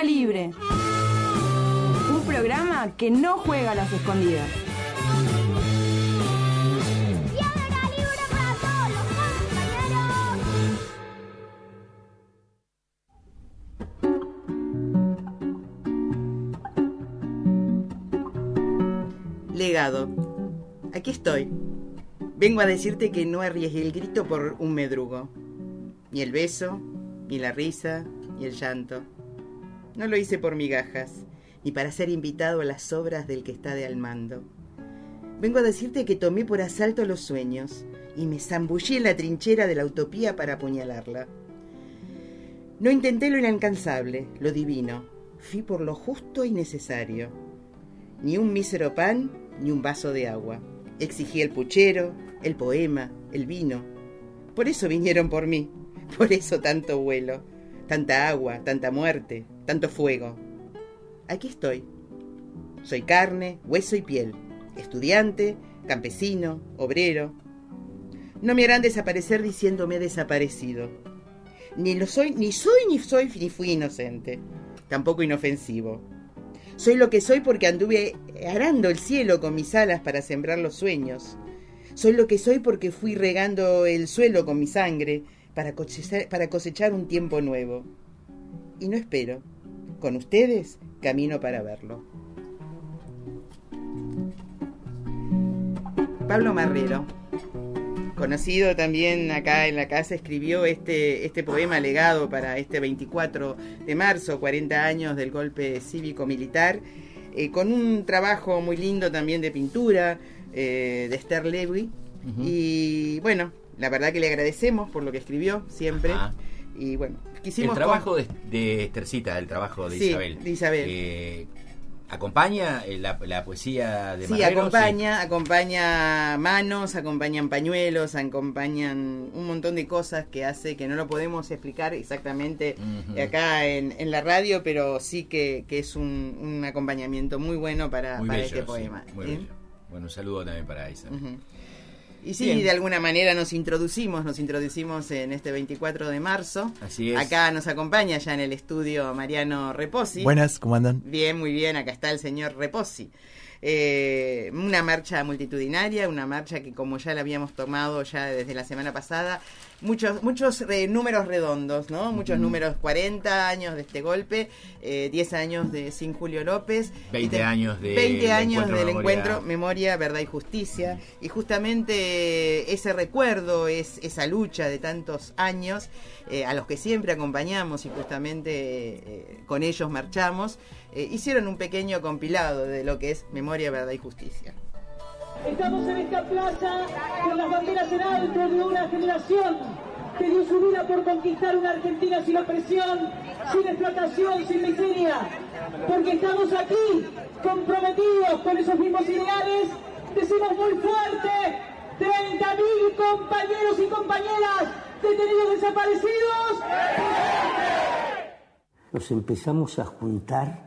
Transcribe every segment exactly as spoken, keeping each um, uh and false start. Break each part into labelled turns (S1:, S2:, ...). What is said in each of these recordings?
S1: Libre. Un programa que no juega a las escondidas.
S2: ¡Piedra libre para todos los
S3: compañeros! Legado. Aquí estoy. Vengo a decirte que no arriesgué el grito por un medrugo. Ni el beso, ni la risa, ni el llanto. No lo hice por migajas, ni para ser invitado a las obras del que está de al mando. Vengo a decirte que tomé por asalto los sueños y me zambullí en la trinchera de la utopía para apuñalarla. No intenté lo inalcanzable, lo divino. Fui por lo justo y necesario. Ni un mísero pan, ni un vaso de agua. Exigí el puchero, el poema, el vino. Por eso vinieron por mí, por eso tanto vuelo, tanta agua, tanta muerte, tanto fuego. Aquí estoy. Soy carne, hueso y piel, estudiante, campesino, obrero. No me harán desaparecer diciéndome desaparecido. Ni lo soy, ni soy, ni soy, ni fui inocente, tampoco inofensivo. Soy lo que soy porque anduve arando el cielo con mis alas para sembrar los sueños. Soy lo que soy porque fui regando el suelo con mi sangre para cosechar, para cosechar un tiempo nuevo. Y no espero. Con ustedes camino para verlo. Pablo Marrero, conocido también acá en la casa, escribió este, este poema legado para este veinticuatro de marzo, cuarenta años del golpe cívico-militar, eh, con un trabajo muy lindo también de pintura, eh, de Esther Levy. Uh-huh. Y bueno, la verdad que le agradecemos por lo que escribió siempre. Ajá. Y bueno, quisimos...
S4: El trabajo con... de, de Estercita, el trabajo de
S3: sí,
S4: Isabel.
S3: de Isabel.
S4: Eh, ¿Acompaña la, la poesía de
S3: Sí,
S4: Marrero?
S3: acompaña,
S4: Sí,
S3: acompaña manos, acompañan pañuelos, acompañan un montón de cosas que hace, que no lo podemos explicar exactamente uh-huh. acá en, en la radio, pero sí que, que es un, un acompañamiento muy bueno para,
S4: muy
S3: para
S4: bello,
S3: este poema.
S4: Sí, muy
S3: ¿eh?
S4: bello. Bueno, un saludo también para Isabel.
S3: Uh-huh. Y sí,
S4: Bien.
S3: De alguna manera nos introducimos, nos introducimos en este veinticuatro de marzo.
S4: Así es.
S3: Acá nos acompaña ya en el estudio Mariano Reposi.
S5: Buenas, ¿cómo andan?
S3: Bien, muy bien, acá está el señor Reposi. Eh, una marcha multitudinaria, una marcha que como ya la habíamos tomado ya desde la semana pasada, muchos muchos eh, números redondos, ¿no? Muchos uh-huh. números, cuarenta años de este golpe, eh, diez años de Sin Julio López,
S4: veinte años de
S3: veinte años
S4: encuentro
S3: del
S4: memoria.
S3: encuentro Memoria, Verdad y Justicia, uh-huh. y justamente ese recuerdo, es esa lucha de tantos años, eh, a los que siempre acompañamos y justamente eh, con ellos marchamos, eh, hicieron un pequeño compilado de lo que es Memoria, Verdad y Justicia.
S6: Estamos en esta plaza con las banderas en alto de una generación que dio su vida por conquistar una Argentina sin opresión, sin explotación, sin miseria. Porque estamos aquí comprometidos con esos mismos ideales. Decimos muy fuerte, treinta mil compañeros y compañeras detenidos desaparecidos.
S7: Nos empezamos a juntar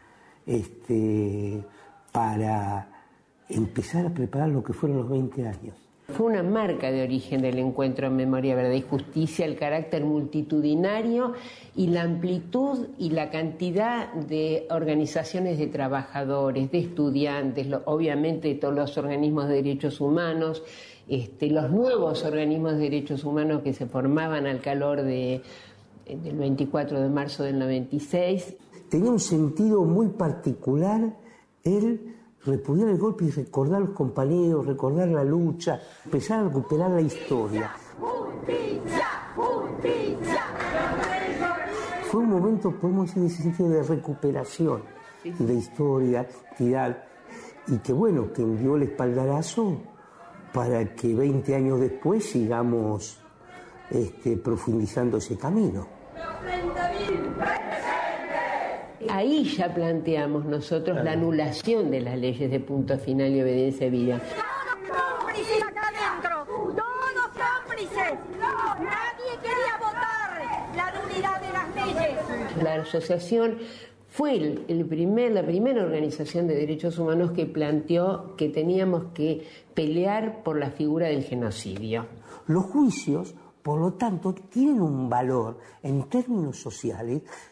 S7: este, para empezar a preparar lo que fueron los veinte años.
S8: Fue una marca de origen del encuentro Memoria, Verdad y Justicia, el carácter multitudinario y la amplitud y la cantidad de organizaciones de trabajadores, de estudiantes, lo, obviamente todos los organismos de derechos humanos, este, los nuevos organismos de derechos humanos que se formaban al calor de, del veinticuatro de marzo del noventa y seis.
S7: Tenía un sentido muy particular el repudiar el golpe y recordar a los compañeros, recordar la lucha, empezar a recuperar la historia.
S2: ¡Justicia! ¡Justicia!
S7: Fue un momento, podemos decir, en ese sentido de recuperación de historia, identidad, y que bueno, que dio el espaldarazo para que veinte años después sigamos este, profundizando ese camino.
S8: Ahí ya planteamos nosotros la anulación de las leyes de punto final y obediencia debida.
S2: Todos cómplices acá adentro, todos cómplices. Nadie quería votar la nulidad de las leyes.
S8: La asociación fue el, el primer, la primera organización de derechos humanos que planteó que teníamos que pelear por la figura del genocidio.
S7: Los juicios, por lo tanto, tienen un valor en términos sociales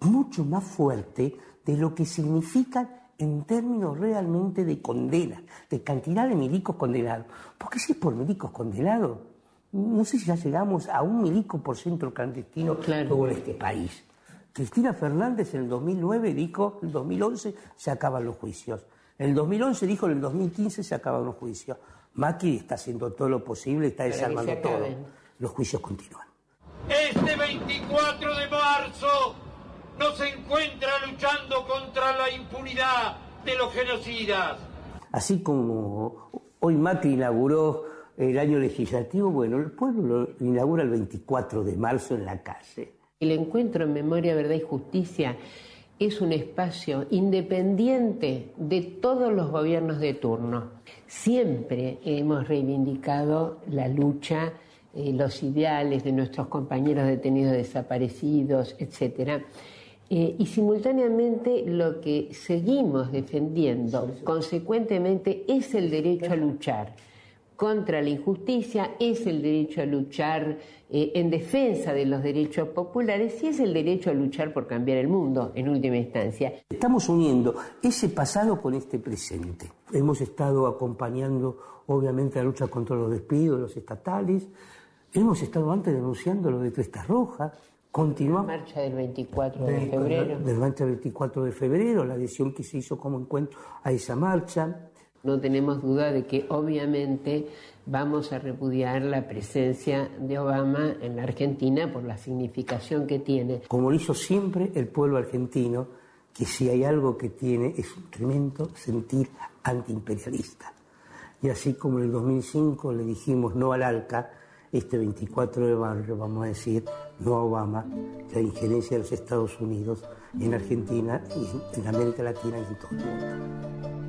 S7: mucho más fuerte de lo que significan en términos realmente de condena, de cantidad de milicos condenados. Porque si es por milicos condenados, no sé si ya llegamos a un milico por centro clandestino claro. en este país. Cristina Fernández en el dos mil nueve dijo, en el dos mil once se acaban los juicios. En el dos mil once dijo, en el dos mil quince se acaban los juicios. Macri está haciendo todo lo posible, está desarmando todo. Los juicios continúan.
S5: Este veinticuatro de marzo nos encuentra luchando contra la impunidad de los genocidas.
S7: Así como hoy Macri inauguró el año legislativo, bueno, el pueblo lo inaugura el veinticuatro de marzo en la calle.
S8: El encuentro en Memoria, Verdad y Justicia es un espacio independiente de todos los gobiernos de turno. Siempre hemos reivindicado la lucha, eh, los ideales de nuestros compañeros detenidos desaparecidos, etcétera. Eh, y simultáneamente lo que seguimos defendiendo sí, sí. consecuentemente es el derecho a luchar contra la injusticia, es el derecho a luchar eh, en defensa de los derechos populares y es el derecho a luchar por cambiar el mundo, en última instancia.
S7: Estamos uniendo ese pasado con este presente. Hemos estado acompañando, obviamente, la lucha contra los despidos de los estatales. Hemos estado antes denunciando lo de Cresta Roja. Continuamos.
S8: La marcha del veinticuatro de febrero.
S7: La marcha del veinticuatro de febrero, la adhesión que se hizo como encuentro a esa marcha.
S8: No tenemos duda de que obviamente vamos a repudiar la presencia de Obama en la Argentina por la significación que tiene.
S7: Como lo hizo siempre el pueblo argentino, que si hay algo que tiene es un tremendo sentir antiimperialista. Y así como en el dos mil cinco le dijimos no al ALCA, este veinticuatro de marzo vamos a decir no a Obama, la injerencia de los Estados Unidos en Argentina y en América Latina y en todo el mundo.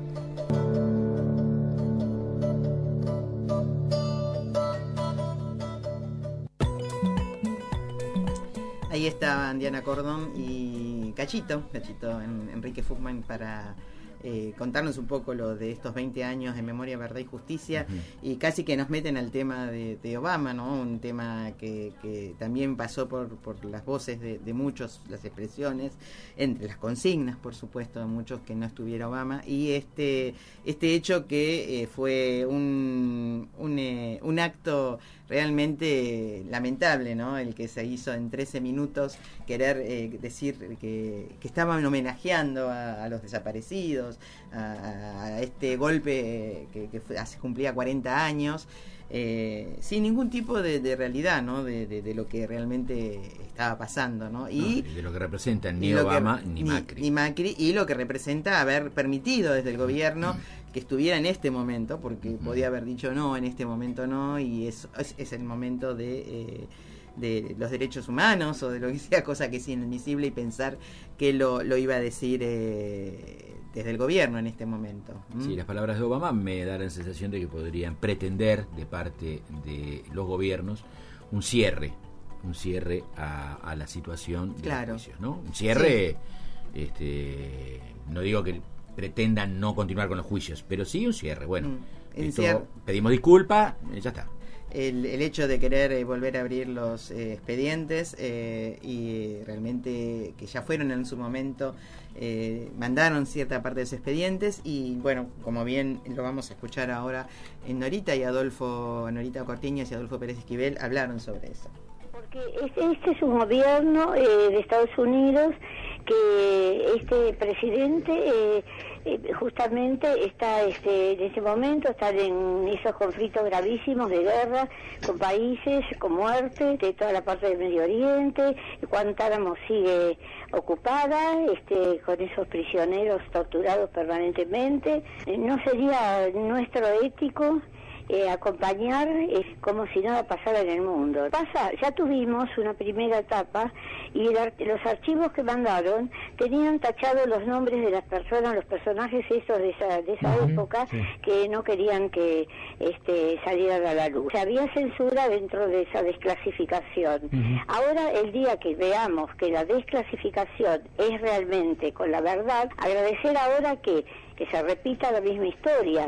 S3: Ahí estaban Diana Cordón y Cachito, Cachito en, Enrique Fugman para eh, contarnos un poco lo de estos veinte años de Memoria, Verdad y Justicia, uh-huh. y casi que nos meten al tema de, de Obama, ¿no? Un tema que, que también pasó por, por las voces de, de muchos, las expresiones, entre las consignas, por supuesto, de muchos que no estuviera Obama, y este, este hecho que eh, fue un, un, eh, un acto realmente lamentable, ¿no? El que se hizo en trece minutos, querer eh, decir que, que estaban homenajeando a, a los desaparecidos, a, a este golpe que, que fue, hace cumplía cuarenta años, eh, sin ningún tipo de, de realidad, ¿no? De, de, de lo que realmente estaba pasando, ¿no? Y,
S4: no, y de lo que representan ni Obama
S3: que,
S4: ni Macri.
S3: Ni, ni Macri, y lo que representa haber permitido desde el gobierno que estuviera en este momento, porque uh-huh. podía haber dicho no, en este momento no, y es, es, es el momento de, eh, de los derechos humanos o de lo que sea, cosa que es inadmisible, y pensar que lo, lo iba a decir eh, desde el gobierno en este momento. ¿Mm?
S4: Sí, las palabras de Obama me dan la sensación de que podrían pretender de parte de los gobiernos un cierre, un cierre a, a la situación de
S3: claro.
S4: los juicios, ¿no? Un cierre, sí. este, no digo que pretendan no continuar con los juicios, pero sí un cierre. Bueno, mm, esto, cier- pedimos disculpas, eh, ya está.
S3: El, el hecho de querer eh, volver a abrir los eh, expedientes eh, y realmente que ya fueron en su momento, eh, mandaron cierta parte de esos expedientes, y bueno, como bien lo vamos a escuchar ahora, en Norita y Adolfo, Norita Cortiñas y Adolfo Pérez Esquivel hablaron sobre eso.
S9: Porque este, este es un gobierno eh, de Estados Unidos que este presidente eh, eh, justamente está este, en este momento están en esos conflictos gravísimos de guerra con países con muerte de toda la parte del Medio Oriente. Guantánamo sigue ocupada este, con esos prisioneros torturados permanentemente. Eh, no sería nuestro ético Eh, acompañar es como si nada pasara en el mundo. Pasa, ya tuvimos una primera etapa y el, los archivos que mandaron tenían tachados los nombres de las personas, los personajes estos de esa, de esa uh-huh, época, sí. que no querían que este, salieran a la luz. Se había censura dentro de esa desclasificación. Uh-huh. Ahora, el día que veamos que la desclasificación es realmente con la verdad, agradecer ahora que, que se repita la misma historia,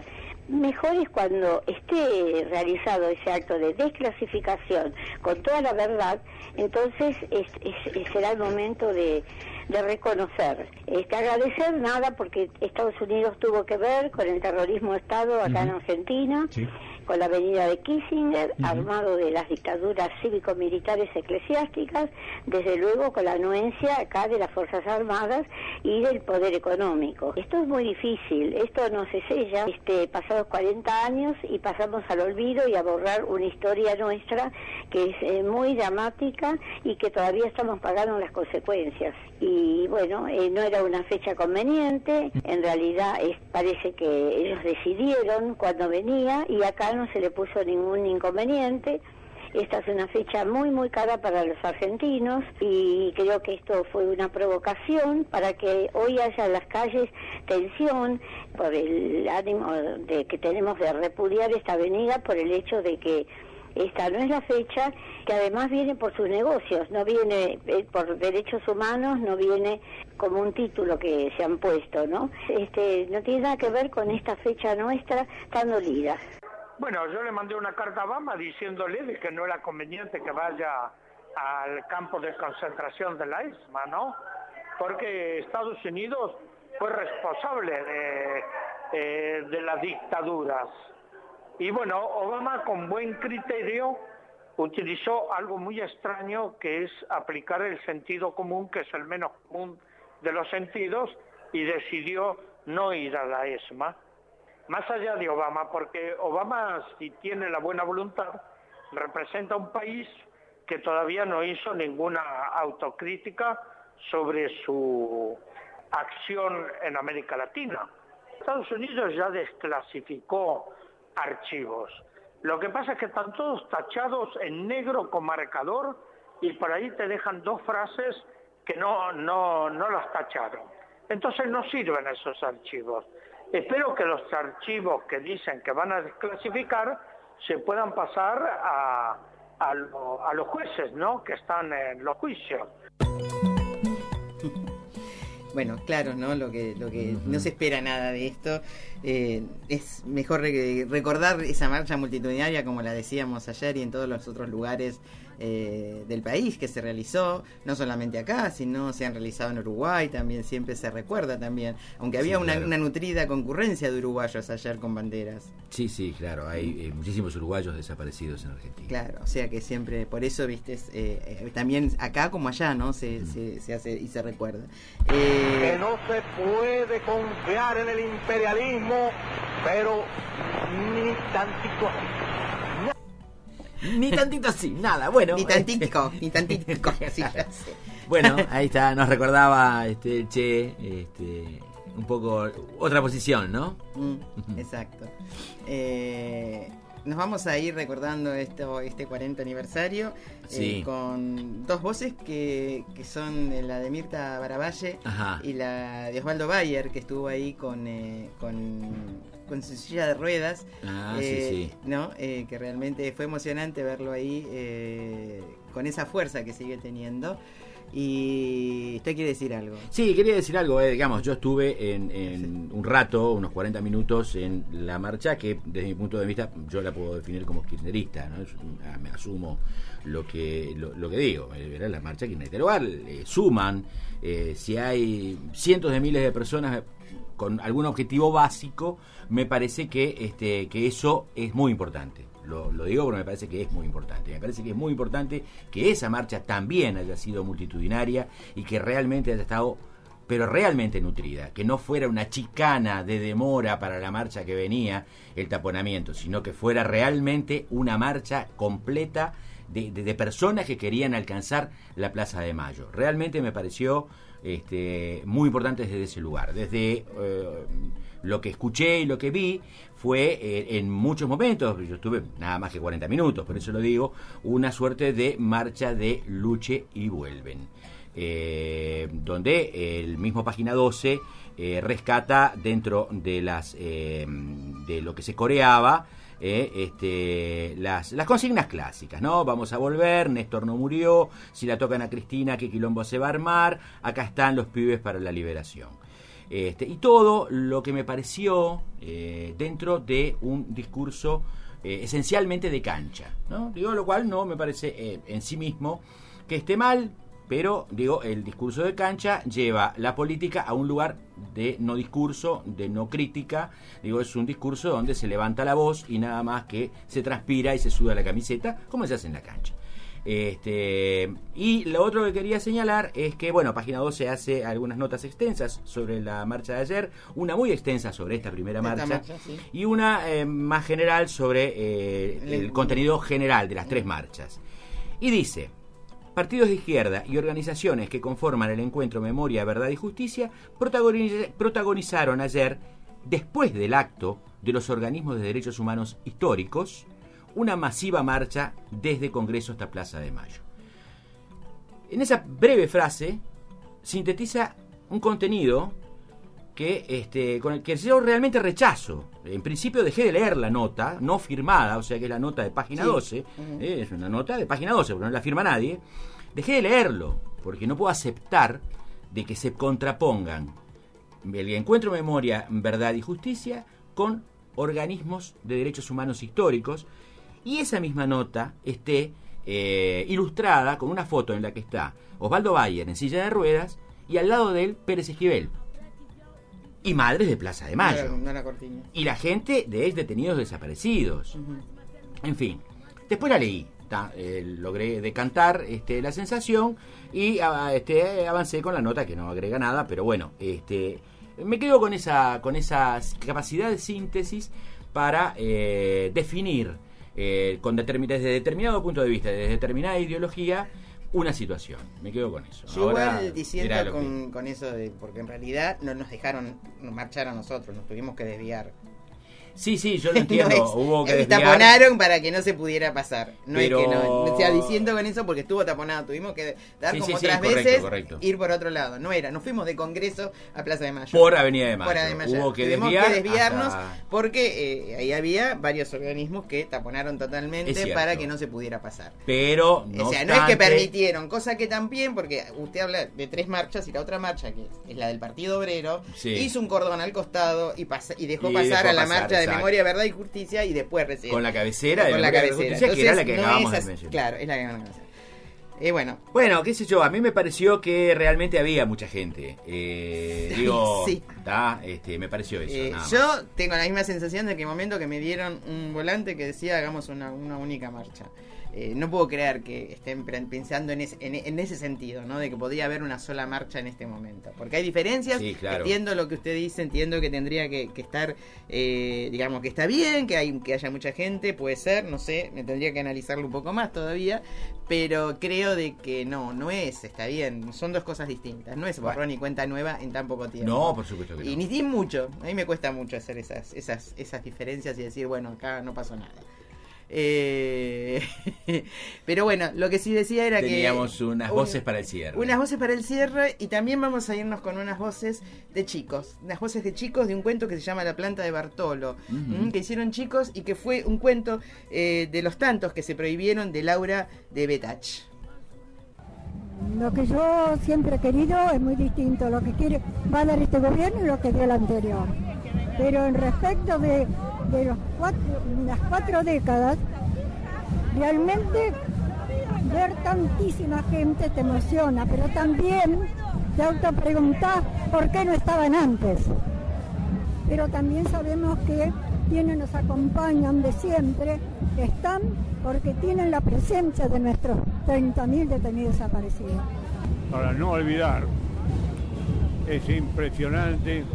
S9: mejor es cuando esté realizado ese acto de desclasificación con toda la verdad, entonces es, es, será el momento de, de reconocer. Este, agradecer nada, porque Estados Unidos tuvo que ver con el terrorismo de Estado acá uh-huh. en Argentina, sí. con la venida de Kissinger, uh-huh. armado de las dictaduras cívico-militares eclesiásticas, desde luego con la anuencia acá de las Fuerzas Armadas y del poder económico. Esto es muy difícil, esto no se sella, este, pasados cuarenta años y pasamos al olvido y a borrar una historia nuestra que es eh, muy dramática y que todavía estamos pagando las consecuencias. Y bueno, eh, no era una fecha conveniente, en realidad es, parece que ellos decidieron cuando venía y acá no se le puso ningún inconveniente. Esta es una fecha muy muy cara para los argentinos y creo que esto fue una provocación para que hoy haya en las calles tensión por el ánimo de que tenemos de repudiar esta avenida, por el hecho de que esta no es la fecha, que además viene por sus negocios, no viene eh, por derechos humanos, no viene como un título que se han puesto, ¿no? Este, no tiene nada que ver con esta fecha nuestra tan dolida.
S10: Bueno, yo le mandé una carta a Obama diciéndole de que no era conveniente que vaya al campo de concentración de la ESMA, ¿no? Porque Estados Unidos fue responsable de, eh, de las dictaduras. Y bueno, Obama con buen criterio utilizó algo muy extraño, que es aplicar el sentido común, que es el menos común de los sentidos, y decidió no ir a la ESMA. Más allá de Obama, porque Obama, si tiene la buena voluntad, representa un país que todavía no hizo ninguna autocrítica sobre su acción en América Latina. Estados Unidos ya desclasificó archivos. Lo que pasa es que están todos tachados en negro con marcador y por ahí te dejan dos frases que no, no, no las tacharon. Entonces no sirven esos archivos. Espero que los archivos que dicen que van a desclasificar se puedan pasar a, a, lo, a los jueces, ¿no?, que están en los juicios.
S3: Bueno, claro, ¿no? Lo que, lo que uh-huh. no se espera nada de esto. Eh, es mejor re- recordar esa marcha multitudinaria, como la decíamos ayer, y en todos los otros lugares eh, del país que se realizó, no solamente acá, sino se han realizado en Uruguay, también siempre se recuerda también, aunque había sí, una, claro. una nutrida concurrencia de uruguayos ayer con banderas.
S4: Sí, sí, claro, hay eh, muchísimos uruguayos desaparecidos en Argentina.
S3: Claro, o sea que siempre, por eso, viste, eh, eh, también acá como allá, ¿no? Se, mm. se, se hace y se recuerda.
S11: Eh, que no se puede confiar en el imperialismo, pero ni tantito así.
S4: Ni tantito así, nada, bueno.
S3: Ni tantitico, ni tantitico. Sí, ya sé.
S4: Bueno, ahí está, nos recordaba este el Che, este, un poco otra posición, ¿no?
S3: Mm, exacto. Eh, nos vamos a ir recordando esto, este cuarenta aniversario
S4: sí.
S3: eh, con dos voces que, que son la de Mirta Baravalle
S4: Ajá.
S3: y la de Osvaldo Bayer, que estuvo ahí con... Eh, con con su silla de ruedas,
S4: ah,
S3: eh,
S4: sí, sí.
S3: ¿no? Eh, que realmente fue emocionante verlo ahí eh, con esa fuerza que sigue teniendo. Y usted quiere decir algo.
S4: Sí, quería decir algo, eh, digamos, yo estuve en, en sí. un rato, unos cuarenta minutos en la marcha, que desde mi punto de vista yo la puedo definir como kirchnerista, ¿no? Yo, me asumo lo que lo, lo que digo, era la marcha kirchnerista. Lugar, eh, suman, eh, si hay cientos de miles de personas con algún objetivo básico, me parece que este que eso es muy importante. Lo, lo digo porque me parece que es muy importante. Me parece que es muy importante que esa marcha también haya sido multitudinaria y que realmente haya estado, pero realmente nutrida. Que no fuera una chicana de demora para la marcha que venía, el taponamiento, sino que fuera realmente una marcha completa de, de, de personas que querían alcanzar la Plaza de Mayo. Realmente me pareció este, muy importante desde ese lugar. Desde... Eh, lo que escuché y lo que vi fue eh, en muchos momentos, yo estuve nada más que cuarenta minutos, por eso lo digo, una suerte de marcha de luche y vuelven, eh, donde el mismo Página doce eh, rescata dentro de las eh, de lo que se coreaba eh, este, las, las consignas clásicas, ¿no? Vamos a volver, Néstor no murió, si la tocan a Cristina, qué quilombo se va a armar, acá están los pibes para la liberación. Este, y todo lo que me pareció eh, dentro de un discurso eh, esencialmente de cancha, ¿no? Digo, lo cual no me parece eh, en sí mismo que esté mal, pero digo, el discurso de cancha lleva la política a un lugar de no discurso, de no crítica. Digo, es un discurso donde se levanta la voz y nada más que se transpira y se suda la camiseta, como se hace en la cancha. Este, y lo otro que quería señalar es que, bueno, Página doce hace algunas notas extensas sobre la marcha de ayer, una muy extensa sobre esta primera esta marcha, marcha sí. y una eh, más general sobre eh, el, el contenido general de las tres marchas. Y dice: partidos de izquierda y organizaciones que conforman el encuentro Memoria, Verdad y Justicia protagoniz- protagonizaron ayer, después del acto de los organismos de derechos humanos históricos, una masiva marcha desde Congreso hasta Plaza de Mayo. En esa breve frase sintetiza un contenido que este, con el que yo realmente rechazo. En principio dejé de leer la nota, no firmada, o sea que es la nota de Página sí. doce, uh-huh. eh, es una nota de Página doce, porque no la firma nadie. Dejé de leerlo, porque no puedo aceptar de que se contrapongan el encuentro Memoria, Verdad y Justicia con organismos de derechos humanos históricos, y esa misma nota esté eh, ilustrada con una foto en la que está Osvaldo Bayer en silla de ruedas y al lado de él Pérez Esquivel y Madres de Plaza de Mayo,
S3: no, no la cortina. Y
S4: la gente de ex detenidos desaparecidos. Uh-huh. En fin, después la leí, ta, eh, logré decantar este, la sensación y a, este, avancé con la nota que no agrega nada, pero bueno, este, me quedo con esa, con esa capacidad de síntesis para eh, definir eh, con determin- desde determinado punto de vista, desde determinada ideología, una situación. Me quedo con eso.
S3: Yo
S4: Ahora,
S3: igual diciendo con, que... con eso de, porque en realidad no nos dejaron marchar a nosotros, nos tuvimos que desviar.
S4: Sí, sí, yo lo entiendo. No es,
S3: hubo que desviar. Taponaron para que no se puede pasar. No pero... es que no. O sea, diciendo con eso porque estuvo taponado. Tuvimos que dar sí, como sí, otras sí, correcto, veces, correcto. ir por otro lado. No era. Nos fuimos de Congreso a Plaza de Mayo.
S4: Por Avenida de Mayo.
S3: Por Avenida de Mayo.
S4: Hubo que
S3: Tuvimos
S4: desviar
S3: que desviarnos
S4: hasta...
S3: porque eh, ahí había varios organismos que taponaron totalmente para que no se pudiera pasar.
S4: Pero, no
S3: O sea,
S4: obstante...
S3: no es que permitieron, cosa que también, porque usted habla de tres marchas y la otra marcha, que es la del Partido Obrero, sí. hizo un cordón al costado y, pasa, y dejó y pasar dejó a la marcha pasar, de exacto. Memoria, Verdad y Justicia y después recién
S4: con la cabecera de
S3: con la cabecera.
S4: Justicia,
S3: Entonces,
S4: que era la que
S3: no
S4: acabamos
S3: es,
S4: de mencionar.
S3: Claro, es la que acabamos de mencionar. Eh, bueno.
S4: bueno, qué sé yo, a mí me pareció que realmente había mucha gente. Eh, digo,
S3: sí.
S4: da, este, me pareció eso.
S3: Eh,
S4: nada
S3: yo
S4: más.
S3: tengo la misma sensación de que en el momento que me dieron un volante que decía hagamos una, una única marcha. Eh, no puedo creer que estén pensando en ese, en, en ese sentido, ¿no? De que podría haber una sola marcha en este momento. Porque hay diferencias,
S4: sí, claro.
S3: Entiendo lo que usted dice, entiendo que tendría que, que estar, eh, digamos que está bien, que, hay, que haya mucha gente, puede ser, no sé, me tendría que analizarlo un poco más todavía, pero creo de que no, no es, está bien, son dos cosas distintas, no es borrón bueno. y cuenta nueva en tan poco tiempo.
S4: No, por supuesto que
S3: y
S4: no.
S3: ni, ni mucho, a mí me cuesta mucho hacer esas, esas, esas diferencias y decir, bueno, acá no pasó nada. Eh, pero bueno, lo que sí decía era
S4: Teníamos
S3: que
S4: teníamos unas
S3: un,
S4: voces para el cierre.
S3: Unas voces para el cierre y también vamos a irnos con unas voces de chicos, unas voces de chicos de un cuento que se llama La planta de Bartolo, uh-huh. que hicieron chicos y que fue un cuento eh, de los tantos que se prohibieron de Laura de Betach.
S12: Lo que yo siempre he querido es muy distinto, lo que quiere va a dar este gobierno y lo que dio el anterior. Pero en respecto de, de los cuatro, las cuatro décadas, realmente ver tantísima gente te emociona, pero también te autopreguntás por qué no estaban antes. Pero también sabemos que quienes nos acompañan de siempre están porque tienen la presencia de nuestros treinta mil detenidos desaparecidos.
S13: Para no olvidar, es impresionante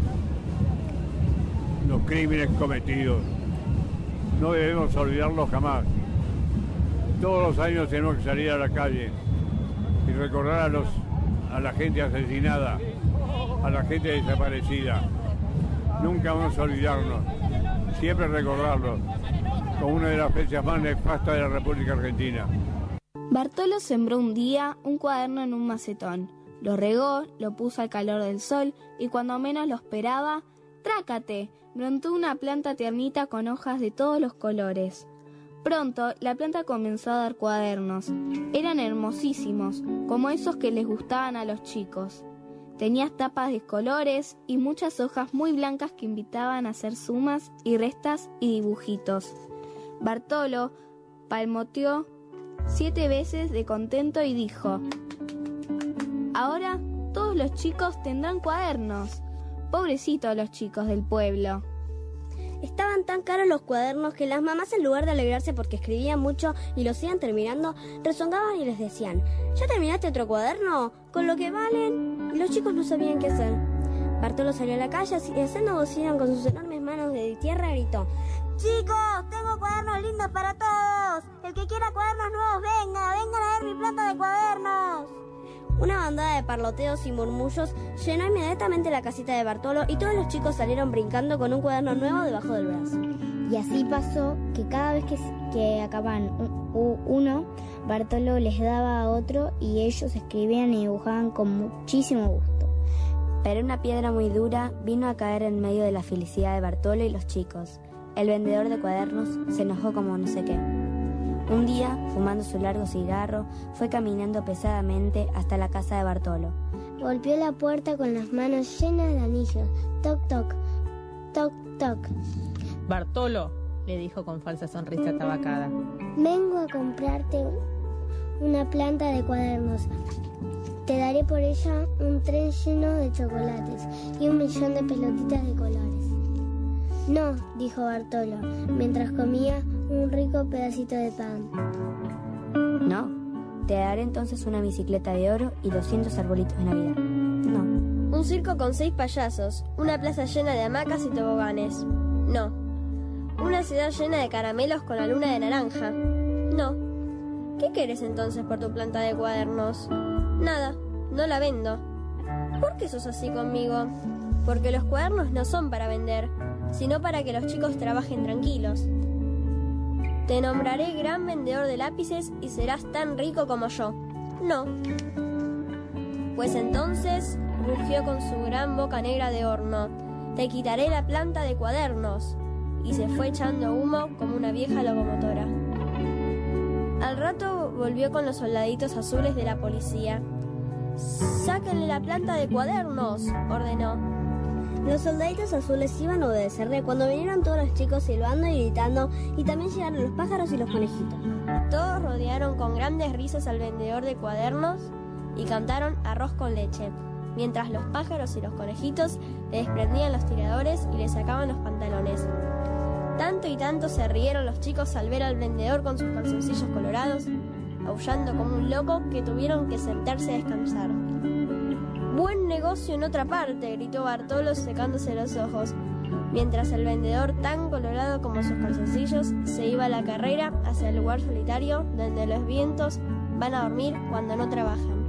S13: los crímenes cometidos. No debemos olvidarlos jamás. Todos los años tenemos que salir a la calle y recordar a, los, a la gente asesinada, a la gente desaparecida. Nunca vamos a olvidarnos, siempre recordarlos como una de las fechas más nefastas de la República Argentina.
S14: Bartolo sembró un día un cuaderno en un macetón. Lo regó, lo puso al calor del sol y cuando menos lo esperaba, ¡trácate!, brotó una planta tiernita con hojas de todos los colores. Pronto la planta comenzó a dar cuadernos. Eran hermosísimos, como esos que les gustaban a los chicos. Tenía tapas de colores y muchas hojas muy blancas que invitaban a hacer sumas y restas y dibujitos. Bartolo palmoteó siete veces de contento y dijo: ahora todos los chicos tendrán cuadernos. Pobrecitos los chicos del pueblo.
S15: Estaban tan caros los cuadernos que las mamás, en lugar de alegrarse porque escribían mucho y los iban terminando, rezongaban y les decían: ¿ya terminaste otro cuaderno? ¿Con lo que valen? Y los chicos no sabían qué hacer. Bartolo salió a la calle y haciendo bocina con sus enormes manos de tierra gritó: ¡chicos, tengo cuadernos lindos para todos! El que quiera cuadernos nuevos, venga, vengan a ver mi planta de cuadernos. Una bandada de parloteos y murmullos llenó inmediatamente la casita de Bartolo y todos los chicos salieron brincando con un cuaderno nuevo debajo del brazo.
S16: Y así pasó que cada vez que, que acababan un, uno, Bartolo les daba a otro y ellos escribían y dibujaban con muchísimo gusto.
S17: Pero una piedra muy dura vino a caer en medio de la felicidad de Bartolo y los chicos. El vendedor de cuadernos se enojó como no sé qué. Un día, fumando su largo cigarro, fue caminando pesadamente hasta la casa de Bartolo.
S16: Golpeó la puerta con las manos llenas de anillos. Toc, toc, toc, toc.
S18: Bartolo, le dijo con falsa sonrisa tabacada.
S16: Vengo a comprarte una planta de cuadernos. Te daré por ella un tren lleno de chocolates y un millón de pelotitas de colores. No, dijo Bartolo, mientras comía un rico pedacito de pan.
S17: No, te daré entonces una bicicleta de oro y doscientos arbolitos de Navidad. No.
S15: Un circo con seis payasos, una plaza llena de hamacas y toboganes. No. Una ciudad llena de caramelos con la luna de naranja. No. ¿Qué quieres entonces por tu planta de cuadernos? Nada, no la vendo. ¿Por qué sos así conmigo? Porque los cuadernos no son para vender, sino para que los chicos trabajen tranquilos. Te nombraré gran vendedor de lápices y serás tan rico como yo. No. Pues entonces, rugió con su gran boca negra de horno, te quitaré la planta de cuadernos. Y se fue echando humo como una vieja locomotora. Al rato volvió con los soldaditos azules de la policía. ¡Sáquenle la planta de cuadernos!, ordenó. Los soldaditos azules iban a obedecerle cuando vinieron todos los chicos silbando y gritando, y también llegaron los pájaros y los conejitos. Todos rodearon con grandes risas al vendedor de cuadernos y cantaron arroz con leche, mientras los pájaros y los conejitos le desprendían los tiradores y le sacaban los pantalones. Tanto y tanto se rieron los chicos al ver al vendedor con sus calzoncillos colorados, aullando como un loco, que tuvieron que sentarse a descansar. ¡Buen negocio en otra parte!, gritó Bartolo secándose los ojos, mientras el vendedor, tan colorado como sus calzoncillos, se iba a la carrera hacia el lugar solitario donde los vientos van a dormir cuando no trabajan.